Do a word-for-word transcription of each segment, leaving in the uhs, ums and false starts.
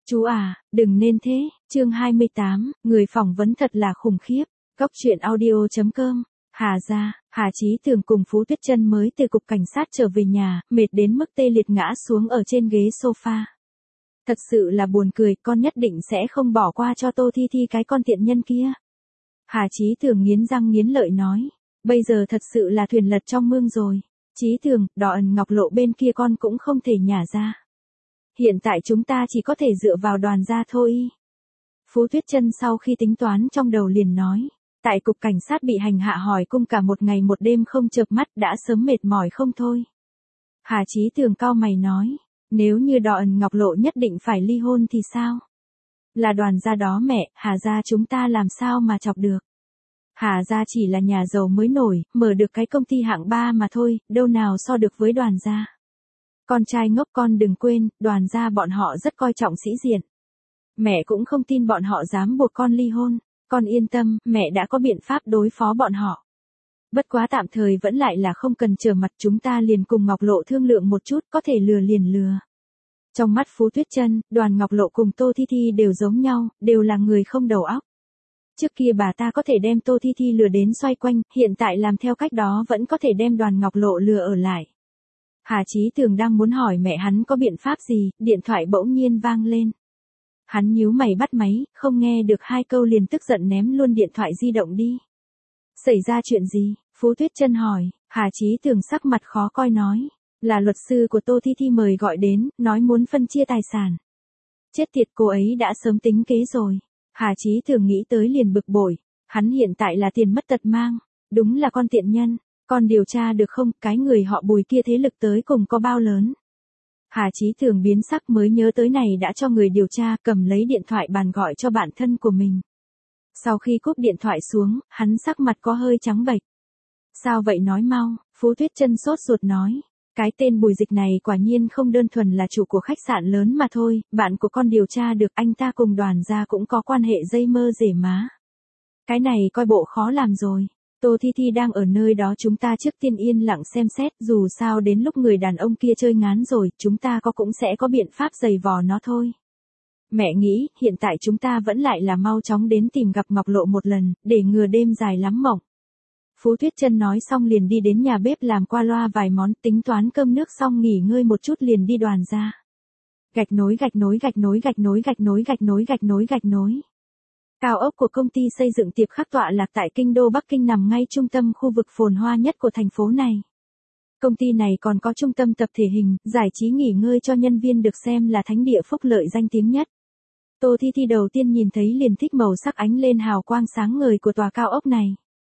Chú à, đừng nên thế, chương hai mươi tám, người phỏng vấn thật là khủng khiếp. Góc truyện audio chấm com. Hà gia, Hà Chí Tường cùng Phú Tuyết Chân mới từ cục cảnh sát trở về nhà, mệt đến mức tê liệt ngã xuống ở trên ghế sofa. Thật sự là buồn cười, con nhất định sẽ không bỏ qua cho Tô Thi Thi cái con tiện nhân kia. Hà Chí Tường nghiến răng nghiến lợi nói, bây giờ thật sự là thuyền lật trong mương rồi. Chí Tường, Đỏ Ẩn Ngọc Lộ bên kia con cũng không thể nhả ra. Hiện tại chúng ta chỉ có thể dựa vào Đoàn gia thôi. Phú Tuyết Chân sau khi tính toán trong đầu liền nói, tại cục cảnh sát bị hành hạ hỏi cung cả một ngày một đêm không chợp mắt đã sớm mệt mỏi không thôi. Hà Chí Tường cau mày nói, nếu như Đỏ Ẩn Ngọc Lộ nhất định phải ly hôn thì sao? Là Đoàn gia đó mẹ, Hà gia chúng ta làm sao mà chọc được? Hà gia chỉ là nhà giàu mới nổi, mở được cái công ty hạng ba mà thôi, đâu nào so được với Đoàn gia. Con trai ngốc, con đừng quên, Đoàn gia bọn họ rất coi trọng sĩ diện. Mẹ cũng không tin bọn họ dám buộc con ly hôn, con yên tâm, mẹ đã có biện pháp đối phó bọn họ. Bất quá tạm thời vẫn lại là không cần trở mặt, chúng ta liền cùng Ngọc Lộ thương lượng một chút, có thể lừa liền lừa. Trong mắt Phú Tuyết Chân, Đoàn Ngọc Lộ cùng Tô Thi Thi đều giống nhau, đều là người không đầu óc. Trước kia bà ta có thể đem Tô Thi Thi lừa đến xoay quanh, hiện tại làm theo cách đó vẫn có thể đem Đoàn Ngọc Lộ lừa ở lại. Hà Chí Tường đang muốn hỏi mẹ hắn có biện pháp gì, điện thoại bỗng nhiên vang lên. Hắn nhíu mày bắt máy, không nghe được hai câu liền tức giận ném luôn điện thoại di động đi. Xảy ra chuyện gì? Phú Tuyết Chân hỏi. Hà Chí Tường sắc mặt khó coi nói, là luật sư của Tô Thi Thi mời gọi đến, nói muốn phân chia tài sản. Chết tiệt, cô ấy đã sớm tính kế rồi. Hà Chí Tường nghĩ tới liền bực bội, hắn hiện tại là tiền mất tật mang, đúng là con tiện nhân. Con điều tra được không, cái người họ Bùi kia thế lực tới cùng có bao lớn? Hà Chí Tường biến sắc mới nhớ tới này đã cho người điều tra, cầm lấy điện thoại bàn gọi cho bạn thân của mình. Sau khi cúp điện thoại xuống, hắn sắc mặt có hơi trắng bệch. Sao vậy, nói mau? Phú Tuyết Chân sốt ruột nói, cái tên Bùi Dịch này quả nhiên không đơn thuần là chủ của khách sạn lớn mà thôi, bạn của con điều tra được anh ta cùng Đoàn gia cũng có quan hệ dây mơ rể má. Cái này coi bộ khó làm rồi. Tô Thi Thi đang ở nơi đó, chúng ta trước tiên yên lặng xem xét, dù sao đến lúc người đàn ông kia chơi ngán rồi, chúng ta có cũng sẽ có biện pháp giày vò nó thôi. Mẹ nghĩ, hiện tại chúng ta vẫn lại là mau chóng đến tìm gặp Ngọc Lộ một lần, để ngừa đêm dài lắm mộng. Phú Tuyết Chân nói xong liền đi đến nhà bếp làm qua loa vài món, tính toán cơm nước xong nghỉ ngơi một chút liền đi Đoàn gia. Gạch nối gạch nối gạch nối gạch nối gạch nối gạch nối gạch nối gạch nối. Cao ốc của công ty xây dựng Tiệp Khắc tọa lạc tại kinh đô Bắc Kinh, nằm ngay trung tâm khu vực phồn hoa nhất của thành phố này. Công ty này còn có trung tâm tập thể hình, giải trí nghỉ ngơi cho nhân viên, được xem là thánh địa phúc lợi danh tiếng nhất. Tô Thi Thi đầu tiên nhìn thấy liền thích màu sắc ánh lên hào quang sáng ngời của tòa cao ốc này.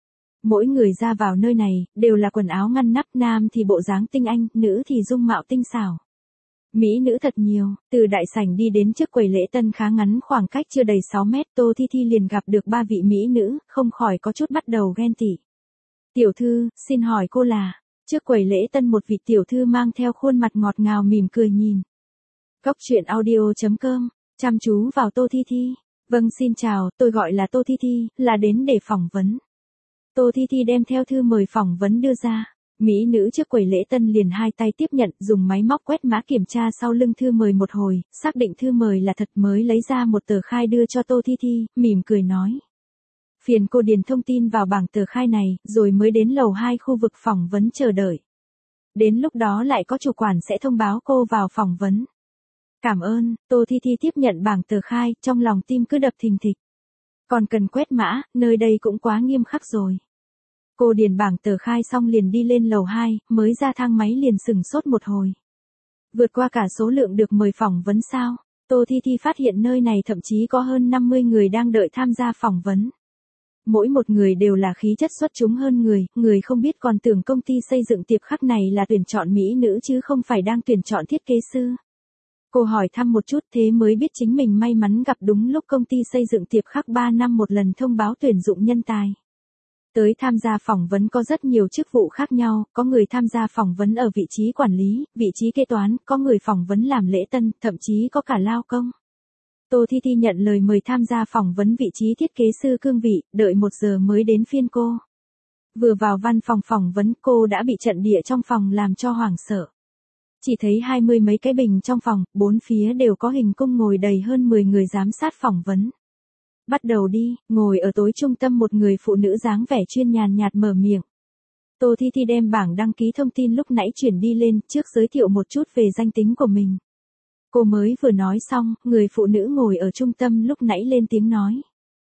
Mỗi người ra vào nơi này, đều là quần áo ngăn nắp, nam thì bộ dáng tinh anh, nữ thì dung mạo tinh xảo. Mỹ nữ thật nhiều, từ đại sảnh đi đến trước quầy lễ tân khá ngắn, khoảng cách chưa đầy sáu mét, Tô Thi Thi liền gặp được ba vị mỹ nữ, không khỏi có chút bắt đầu ghen tị. Tiểu thư, xin hỏi cô là? Trước quầy lễ tân một vị tiểu thư mang theo khuôn mặt ngọt ngào mỉm cười nhìn. Góc truyện audio chấm com, chăm chú vào Tô Thi Thi. Vâng, xin chào, tôi gọi là Tô Thi Thi, là đến để phỏng vấn. Tô Thi Thi đem theo thư mời phỏng vấn đưa ra. Mỹ nữ trước quầy lễ tân liền hai tay tiếp nhận, dùng máy móc quét mã kiểm tra sau lưng thư mời một hồi, xác định thư mời là thật mới lấy ra một tờ khai đưa cho Tô Thi Thi, mỉm cười nói. Phiền cô điền thông tin vào bảng tờ khai này, rồi mới đến lầu hai khu vực phỏng vấn chờ đợi. Đến lúc đó lại có chủ quản sẽ thông báo cô vào phỏng vấn. Cảm ơn. Tô Thi Thi tiếp nhận bảng tờ khai, trong lòng tim cứ đập thình thịch. Còn cần quét mã, nơi đây cũng quá nghiêm khắc rồi. Cô điền bảng tờ khai xong liền đi lên lầu hai, mới ra thang máy liền sừng sốt một hồi. Vượt qua cả số lượng được mời phỏng vấn sao? Tô Thi Thi phát hiện nơi này thậm chí có hơn năm mươi người đang đợi tham gia phỏng vấn. Mỗi một người đều là khí chất xuất chúng hơn người, người không biết còn tưởng công ty xây dựng Tiệp Khắc này là tuyển chọn mỹ nữ chứ không phải đang tuyển chọn thiết kế sư. Cô hỏi thăm một chút thế mới biết chính mình may mắn gặp đúng lúc công ty xây dựng Tiệp Khắc ba năm một lần thông báo tuyển dụng nhân tài. Tới tham gia phỏng vấn có rất nhiều chức vụ khác nhau, có người tham gia phỏng vấn ở vị trí quản lý, vị trí kế toán, có người phỏng vấn làm lễ tân, thậm chí có cả lao công. Tô Thi Thi nhận lời mời tham gia phỏng vấn vị trí thiết kế sư cương vị, đợi một giờ mới đến phiên cô. Vừa vào văn phòng phỏng vấn cô đã bị trận địa trong phòng làm cho hoảng sợ. Chỉ thấy hai mươi mấy cái bình trong phòng, bốn phía đều có hình cung ngồi đầy hơn mười người giám sát phỏng vấn. Bắt đầu đi, ngồi ở tối trung tâm một người phụ nữ dáng vẻ chuyên nhàn nhạt mở miệng. Tô Thi Thi đem bảng đăng ký thông tin lúc nãy chuyển đi lên, trước giới thiệu một chút về danh tính của mình. Cô mới vừa nói xong, người phụ nữ ngồi ở trung tâm lúc nãy lên tiếng nói.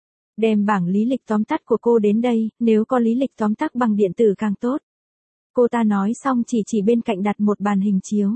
Đem bảng lý lịch tóm tắt của cô đến đây, nếu có lý lịch tóm tắt bằng điện tử càng tốt. Cô ta nói xong chỉ chỉ bên cạnh đặt một bàn hình chiếu.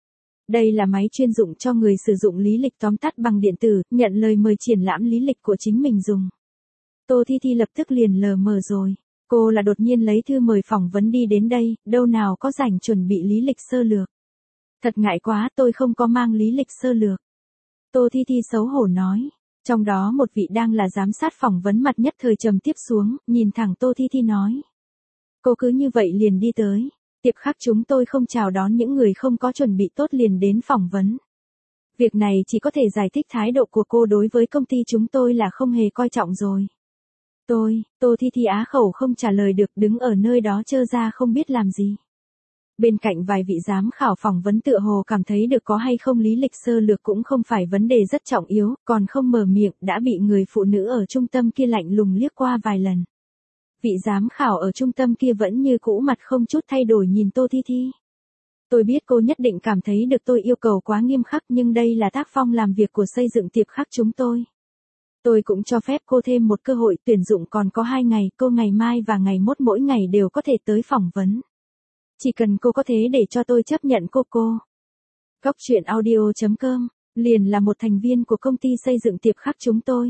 Đây là máy chuyên dụng cho người sử dụng lý lịch tóm tắt bằng điện tử, nhận lời mời triển lãm lý lịch của chính mình dùng. Tô Thi Thi lập tức liền lờ mờ rồi. Cô là đột nhiên lấy thư mời phỏng vấn đi đến đây, đâu nào có rảnh chuẩn bị lý lịch sơ lược. Thật ngại quá, tôi không có mang lý lịch sơ lược. Tô Thi Thi xấu hổ nói. Trong đó một vị đang là giám sát phỏng vấn mặt nhất thời trầm tiếp xuống, nhìn thẳng Tô Thi Thi nói. Cô cứ như vậy liền đi tới. Tiệp khắc chúng tôi không chào đón những người không có chuẩn bị tốt liền đến phỏng vấn. Việc này chỉ có thể giải thích thái độ của cô đối với công ty chúng tôi là không hề coi trọng rồi. Tôi, Tô Thi Thi á khẩu không trả lời được, đứng ở nơi đó trơ ra không biết làm gì. Bên cạnh vài vị giám khảo phỏng vấn tựa hồ cảm thấy được có hay không lý lịch sơ lược cũng không phải vấn đề rất trọng yếu, còn không mở miệng đã bị người phụ nữ ở trung tâm kia lạnh lùng liếc qua vài lần. Vị giám khảo ở trung tâm kia vẫn như cũ mặt không chút thay đổi nhìn Tô Thi Thi. Tôi biết cô nhất định cảm thấy được tôi yêu cầu quá nghiêm khắc, nhưng đây là tác phong làm việc của xây dựng tiệp khắc chúng tôi. Tôi cũng cho phép cô thêm một cơ hội, tuyển dụng còn có hai ngày, cô ngày mai và ngày mốt mỗi ngày đều có thể tới phỏng vấn. Chỉ cần cô có thế để cho tôi chấp nhận cô cô. Cóc truyện audio chấm com, liền là một thành viên của công ty xây dựng tiệp khắc chúng tôi.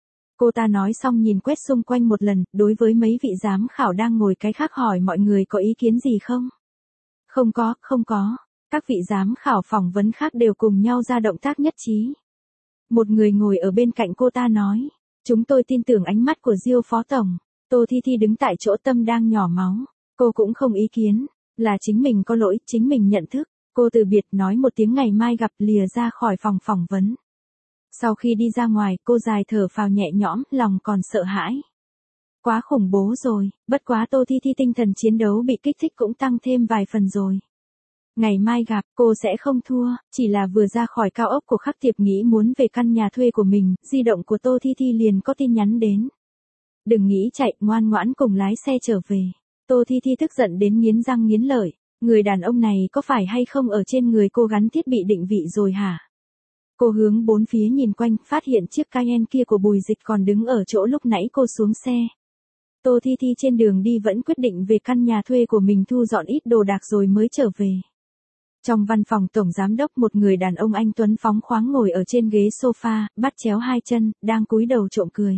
Cô ta nói xong nhìn quét xung quanh một lần, đối với mấy vị giám khảo đang ngồi cái khác hỏi mọi người có ý kiến gì không? Không có, không có. Các vị giám khảo phỏng vấn khác đều cùng nhau ra động tác nhất trí. Một người ngồi ở bên cạnh cô ta nói. Chúng tôi tin tưởng ánh mắt của Diêu phó tổng. Tô Thi Thi đứng tại chỗ tâm đang nhỏ máu. Cô cũng không ý kiến. Là chính mình có lỗi, chính mình nhận thức. Cô từ biệt nói một tiếng ngày mai gặp, lìa ra khỏi phòng phỏng vấn. Sau khi đi ra ngoài, cô dài thở phào nhẹ nhõm, lòng còn sợ hãi. Quá khủng bố rồi, bất quá Tô Thi Thi tinh thần chiến đấu bị kích thích cũng tăng thêm vài phần rồi. Ngày mai gặp, cô sẽ không thua, chỉ là vừa ra khỏi cao ốc của Khắc Tiệp nghĩ muốn về căn nhà thuê của mình, di động của Tô Thi Thi liền có tin nhắn đến. Đừng nghĩ chạy, ngoan ngoãn cùng lái xe trở về. Tô Thi Thi tức giận đến nghiến răng nghiến lợi, người đàn ông này có phải hay không ở trên người cô gắn thiết bị định vị rồi hả? Cô hướng bốn phía nhìn quanh, phát hiện chiếc Cayenne kia của Bùi Dịch còn đứng ở chỗ lúc nãy cô xuống xe. Tô Thi Thi trên đường đi vẫn quyết định về căn nhà thuê của mình thu dọn ít đồ đạc rồi mới trở về. Trong văn phòng tổng giám đốc một người đàn ông anh tuấn phóng khoáng ngồi ở trên ghế sofa, bắt chéo hai chân, đang cúi đầu trộm cười.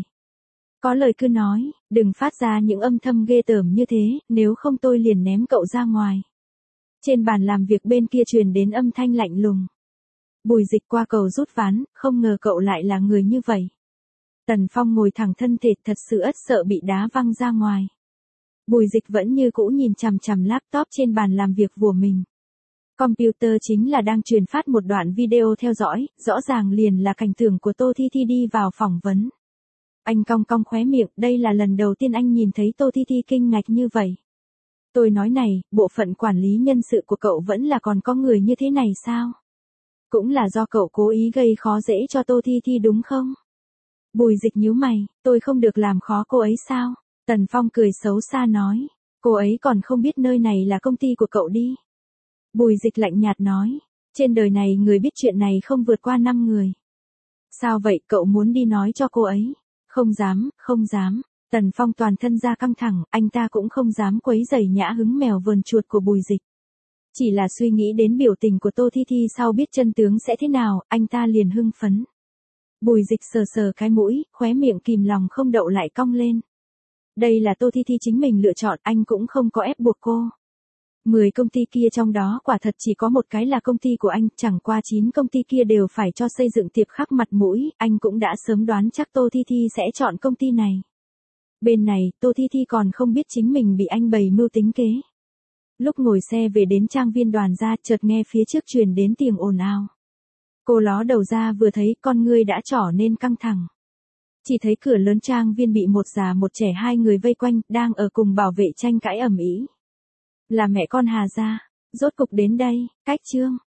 Có lời cứ nói, đừng phát ra những âm thầm ghê tởm như thế, nếu không tôi liền ném cậu ra ngoài. Trên bàn làm việc bên kia truyền đến âm thanh lạnh lùng. Bùi Dịch qua cầu rút ván, không ngờ cậu lại là người như vậy. Tần Phong ngồi thẳng thân thể thật sự ất sợ bị đá văng ra ngoài. Bùi Dịch vẫn như cũ nhìn chằm chằm laptop trên bàn làm việc của mình. Computer chính là đang truyền phát một đoạn video theo dõi, rõ ràng liền là cảnh tượng của Tô Thi Thi đi vào phỏng vấn. Anh cong cong khóe miệng, đây là lần đầu tiên anh nhìn thấy Tô Thi Thi kinh ngạc như vậy. Tôi nói này, bộ phận quản lý nhân sự của cậu vẫn là còn có người như thế này sao? Cũng là do cậu cố ý gây khó dễ cho Tô Thi Thi đúng không? Bùi Dịch nhíu mày, tôi không được làm khó cô ấy sao? Tần Phong cười xấu xa nói, cô ấy còn không biết nơi này là công ty của cậu đi. Bùi Dịch lạnh nhạt nói, trên đời này người biết chuyện này không vượt qua năm người. Sao vậy, cậu muốn đi nói cho cô ấy? Không dám, không dám. Tần Phong toàn thân ra căng thẳng, anh ta cũng không dám quấy rầy nhã hứng mèo vờn chuột của Bùi Dịch. Chỉ là suy nghĩ đến biểu tình của Tô Thi Thi sau biết chân tướng sẽ thế nào, anh ta liền hưng phấn. Bùi Dịch sờ sờ cái mũi, khóe miệng kìm lòng không đậu lại cong lên. Đây là Tô Thi Thi chính mình lựa chọn, anh cũng không có ép buộc cô. Mười công ty kia trong đó quả thật chỉ có một cái là công ty của anh, chẳng qua chín công ty kia đều phải cho xây dựng tiệp khắc mặt mũi, anh cũng đã sớm đoán chắc Tô Thi Thi sẽ chọn công ty này. Bên này, Tô Thi Thi còn không biết chính mình bị anh bày mưu tính kế. Lúc ngồi xe về đến trang viên Đoàn gia, chợt nghe phía trước truyền đến tiếng ồn ào. Cô ló đầu ra vừa thấy con ngươi đã trở nên căng thẳng. Chỉ thấy cửa lớn trang viên bị một già một trẻ hai người vây quanh, đang ở cùng bảo vệ tranh cãi ầm ĩ. Là mẹ con Hà gia, rốt cục đến đây, cách chương.